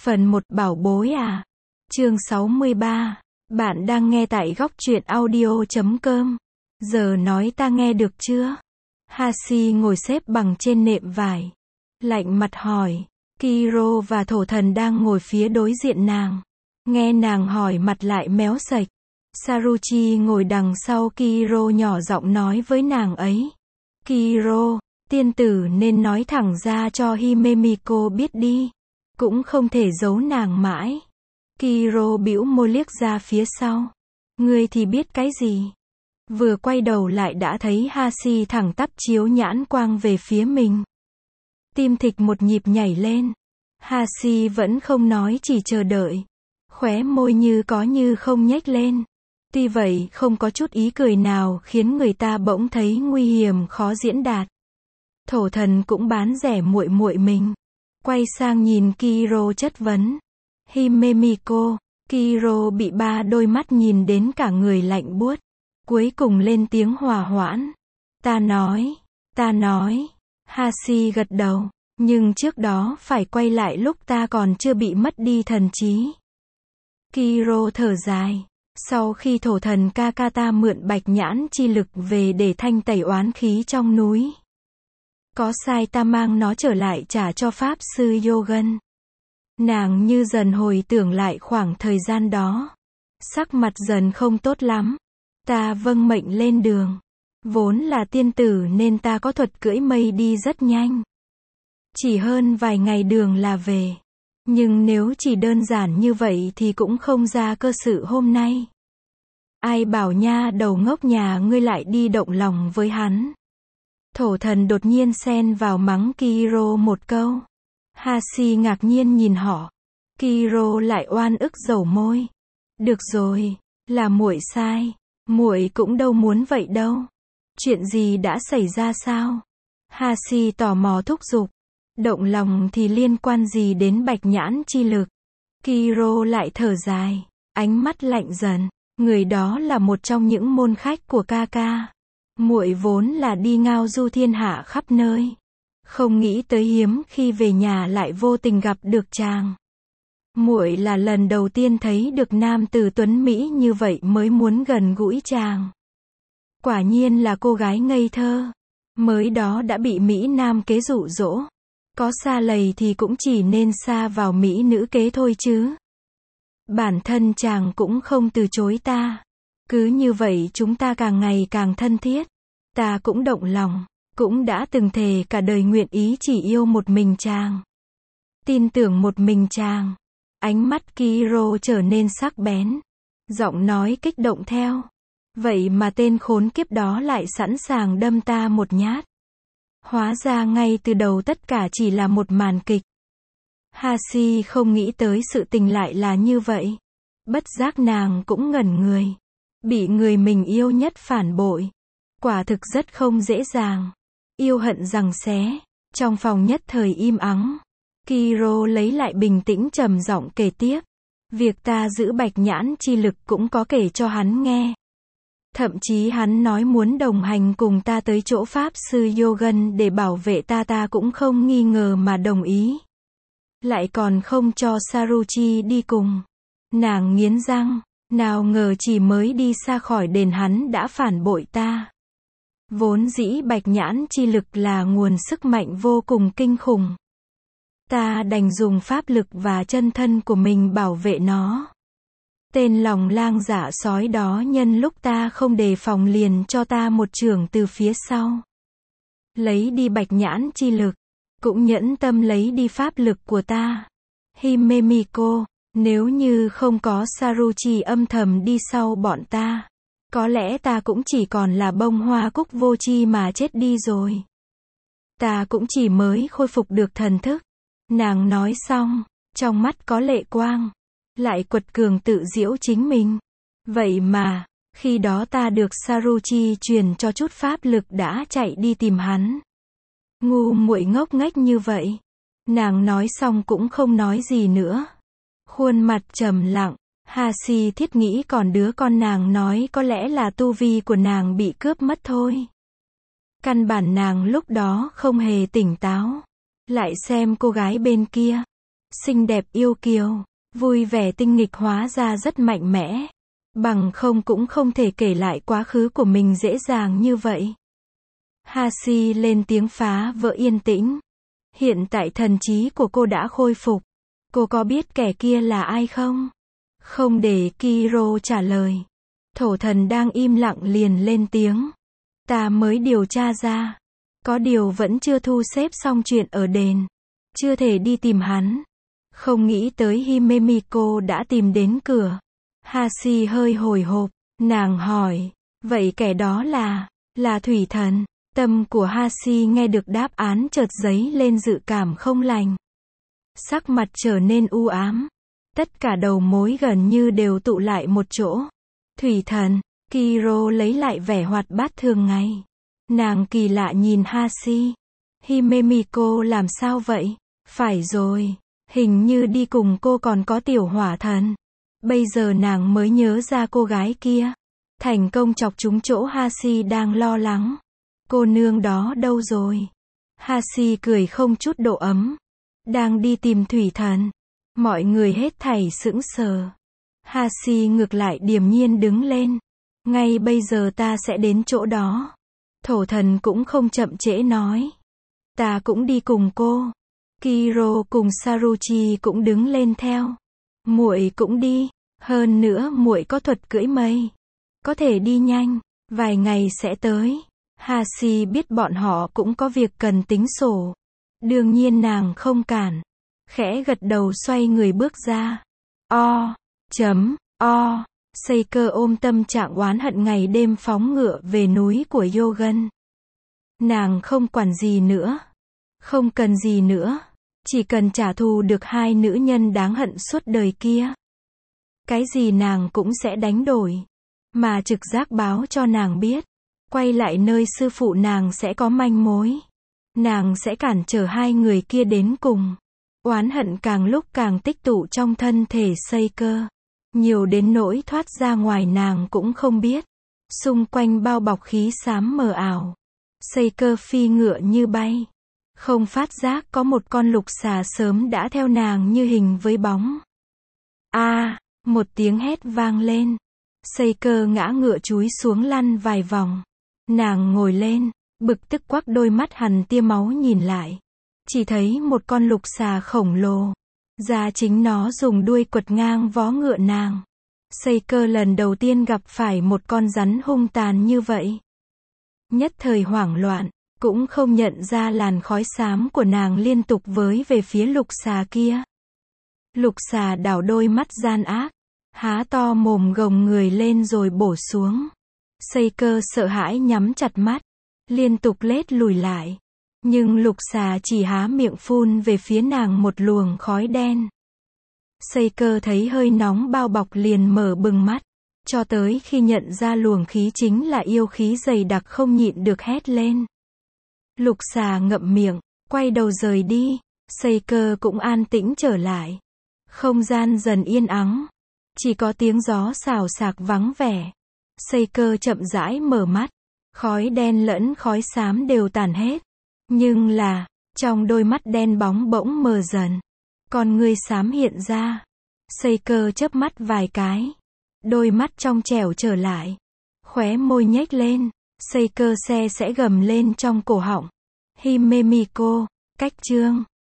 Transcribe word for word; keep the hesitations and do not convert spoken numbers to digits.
Phần một bảo bối à. Chương sáu mươi ba. Bạn đang nghe tại góc truyện audio chấm com. Giờ nói ta nghe được chưa? Hashi ngồi xếp bằng trên nệm vải. Lạnh mặt hỏi. Kiro và thổ thần đang ngồi phía đối diện nàng. Nghe nàng hỏi mặt lại méo sạch. Saruchi ngồi đằng sau Kiro nhỏ giọng nói với nàng ấy. Kiro, tiên tử nên nói thẳng ra cho Himemiko biết đi. Cũng không thể giấu nàng mãi. Kiro bĩu môi liếc ra phía sau. Ngươi thì biết cái gì? Vừa quay đầu lại đã thấy Hashi thẳng tắp chiếu nhãn quang về phía mình. Tim thịch một nhịp nhảy lên. Hashi vẫn không nói, chỉ chờ đợi. Khóe môi như có như không nhếch lên. Tuy vậy không có chút ý cười nào khiến người ta bỗng thấy nguy hiểm khó diễn đạt. Thổ thần cũng bán rẻ muội muội mình. Quay sang nhìn Kiro chất vấn. Himemiko. Kiro bị ba đôi mắt nhìn đến cả người lạnh buốt. Cuối cùng lên tiếng hòa hoãn. Ta nói, ta nói. Hashi gật đầu. Nhưng trước đó phải quay lại lúc ta còn chưa bị mất đi thần trí. Kiro thở dài. Sau khi thổ thần Kakata mượn bạch nhãn chi lực về để thanh tẩy oán khí trong núi. Có sai ta mang nó trở lại trả cho Pháp sư Yogen. Nàng như dần hồi tưởng lại khoảng thời gian đó. Sắc mặt dần không tốt lắm. Ta vâng mệnh lên đường. Vốn là tiên tử nên ta có thuật cưỡi mây đi rất nhanh. Chỉ hơn vài ngày đường là về. Nhưng nếu chỉ đơn giản như vậy thì cũng không ra cơ sự hôm nay. Ai bảo nha đầu ngốc nhà ngươi lại đi động lòng với hắn. Thổ thần đột nhiên xen vào mắng Kiro một câu. Hashi ngạc nhiên nhìn họ. Kiro lại oan ức dầu môi. Được rồi, là muội sai. Muội cũng đâu muốn vậy đâu. Chuyện gì đã xảy ra sao? Hashi tò mò thúc giục. Động lòng thì liên quan gì đến bạch nhãn chi lực? Kiro lại thở dài, ánh mắt lạnh dần. Người đó là một trong những môn khách của Kaka. Muội vốn là đi ngao du thiên hạ khắp nơi. Không nghĩ tới hiếm khi về nhà lại vô tình gặp được chàng. Muội là lần đầu tiên thấy được nam tử tuấn mỹ như vậy mới muốn gần gũi chàng. Quả nhiên là cô gái ngây thơ. Mới đó đã bị mỹ nam kế dụ dỗ. Có xa lầy thì cũng chỉ nên xa vào mỹ nữ kế thôi chứ. Bản thân chàng cũng không từ chối ta. Cứ như vậy chúng ta càng ngày càng thân thiết. Ta cũng động lòng. Cũng đã từng thề cả đời nguyện ý chỉ yêu một mình chàng. Tin tưởng một mình chàng. Ánh mắt Kiro trở nên sắc bén. Giọng nói kích động theo. Vậy mà tên khốn kiếp đó lại sẵn sàng đâm ta một nhát. Hóa ra ngay từ đầu tất cả chỉ là một màn kịch. Hashi không nghĩ tới sự tình lại là như vậy. Bất giác nàng cũng ngẩn người. Bị người mình yêu nhất phản bội. Quả thực rất không dễ dàng. Yêu hận giằng xé. Trong phòng nhất thời im ắng. Kiro lấy lại bình tĩnh trầm giọng kể tiếp. Việc ta giữ bạch nhãn chi lực cũng có kể cho hắn nghe. Thậm chí hắn nói muốn đồng hành cùng ta tới chỗ Pháp sư Yogen để bảo vệ ta, ta cũng không nghi ngờ mà đồng ý. Lại còn không cho Saruchi đi cùng. Nàng nghiến răng, nào ngờ chỉ mới đi xa khỏi đền hắn đã phản bội ta. Vốn dĩ bạch nhãn chi lực là nguồn sức mạnh vô cùng kinh khủng. Ta đành dùng pháp lực và chân thân của mình bảo vệ nó. Tên lòng lang dạ sói đó nhân lúc ta không đề phòng liền cho ta một chưởng từ phía sau. Lấy đi bạch nhãn chi lực. Cũng nhẫn tâm lấy đi pháp lực của ta. Himemiko, nếu như không có Saruchi âm thầm đi sau bọn ta. Có lẽ ta cũng chỉ còn là bông hoa cúc vô tri mà chết đi rồi. Ta cũng chỉ mới khôi phục được thần thức. Nàng nói xong, trong mắt có lệ quang. Lại quật cường tự giễu chính mình. Vậy mà, khi đó ta được Saruchi truyền cho chút pháp lực đã chạy đi tìm hắn. Ngu muội ngốc nghếch như vậy. Nàng nói xong cũng không nói gì nữa. Khuôn mặt trầm lặng. Hashi thiết nghĩ còn đứa con nàng nói có lẽ là tu vi của nàng bị cướp mất thôi. Căn bản nàng lúc đó không hề tỉnh táo. Lại xem cô gái bên kia. xinh đẹp yêu kiều, vui vẻ tinh nghịch hóa ra rất mạnh mẽ. Bằng không cũng không thể kể lại quá khứ của mình dễ dàng như vậy. Hashi lên tiếng phá vỡ yên tĩnh. Hiện tại thần trí của cô đã khôi phục. Cô có biết kẻ kia là ai không? Không để Kiro trả lời. Thổ thần đang im lặng liền lên tiếng. Ta mới điều tra ra. Có điều vẫn chưa thu xếp xong chuyện ở đền. Chưa thể đi tìm hắn. Không nghĩ tới Himemiko đã tìm đến cửa. Hashi hơi hồi hộp. Nàng hỏi. Vậy kẻ đó là, là thủy thần. Tâm của Hashi nghe được đáp án chợt dấy lên dự cảm không lành. Sắc mặt trở nên u ám. Tất cả đầu mối gần như đều tụ lại một chỗ. Thủy thần, Kiro lấy lại vẻ hoạt bát thường ngày. Nàng kỳ lạ nhìn Hashi. Himemiko làm sao vậy? Phải rồi, hình như đi cùng cô còn có tiểu hỏa thần. Bây giờ nàng mới nhớ ra cô gái kia. Thành công chọc trúng chỗ Hashi đang lo lắng. Cô nương đó đâu rồi? Hashi cười không chút độ ấm. Đang đi tìm thủy thần. Mọi người hết thảy sững sờ. Hashi ngược lại điềm nhiên đứng lên. Ngay bây giờ ta sẽ đến chỗ đó. Thổ thần cũng không chậm trễ nói. Ta cũng đi cùng cô. Kiro cùng Saruchi cũng đứng lên theo. Muội cũng đi. Hơn nữa muội có thuật cưỡi mây. Có thể đi nhanh. Vài ngày sẽ tới. Hashi biết bọn họ cũng có việc cần tính sổ. Đương nhiên nàng không cản. Khẽ gật đầu xoay người bước ra. O. Chấm. O. Seiko ôm tâm trạng oán hận ngày đêm phóng ngựa về núi của Yogan. Nàng không quản gì nữa. Không cần gì nữa. Chỉ cần trả thù được hai nữ nhân đáng hận suốt đời kia. Cái gì nàng cũng sẽ đánh đổi. Mà trực giác báo cho nàng biết. Quay lại nơi sư phụ nàng sẽ có manh mối. Nàng sẽ cản trở hai người kia đến cùng. Oán hận càng lúc càng tích tụ trong thân thể Seiko. Nhiều đến nỗi thoát ra ngoài nàng cũng không biết. Xung quanh bao bọc khí xám mờ ảo. Seiko phi ngựa như bay. Không phát giác có một con lục xà sớm đã theo nàng như hình với bóng. A, à, một tiếng hét vang lên. Seiko ngã ngựa chúi xuống lăn vài vòng. Nàng ngồi lên, bực tức quắc đôi mắt hằn tia máu nhìn lại. Chỉ thấy một con lục xà khổng lồ. Ra chính nó dùng đuôi quật ngang vó ngựa nàng. Seiko lần đầu tiên gặp phải một con rắn hung tàn như vậy. Nhất thời hoảng loạn, cũng không nhận ra làn khói xám của nàng liên tục với về phía lục xà kia. Lục xà đảo đôi mắt gian ác, há to mồm gồng người lên rồi bổ xuống. Seiko sợ hãi nhắm chặt mắt, liên tục lết lùi lại. Nhưng lục xà chỉ há miệng phun về phía nàng một luồng khói đen. Seiko thấy hơi nóng bao bọc liền mở bừng mắt. Cho tới khi nhận ra luồng khí chính là yêu khí dày đặc không nhịn được hét lên. Lục xà ngậm miệng, quay đầu rời đi. Seiko cũng an tĩnh trở lại. Không gian dần yên ắng. Chỉ có tiếng gió xào xạc vắng vẻ. Seiko chậm rãi mở mắt. Khói đen lẫn khói xám đều tàn hết. Nhưng là, trong đôi mắt đen bóng bỗng mờ dần. Con ngươi xám hiện ra. Seiko chớp mắt vài cái. Đôi mắt trong trẻo trở lại. Khóe môi nhếch lên. Seiko xe sẽ gầm lên trong cổ họng. Himemiko, cách chương.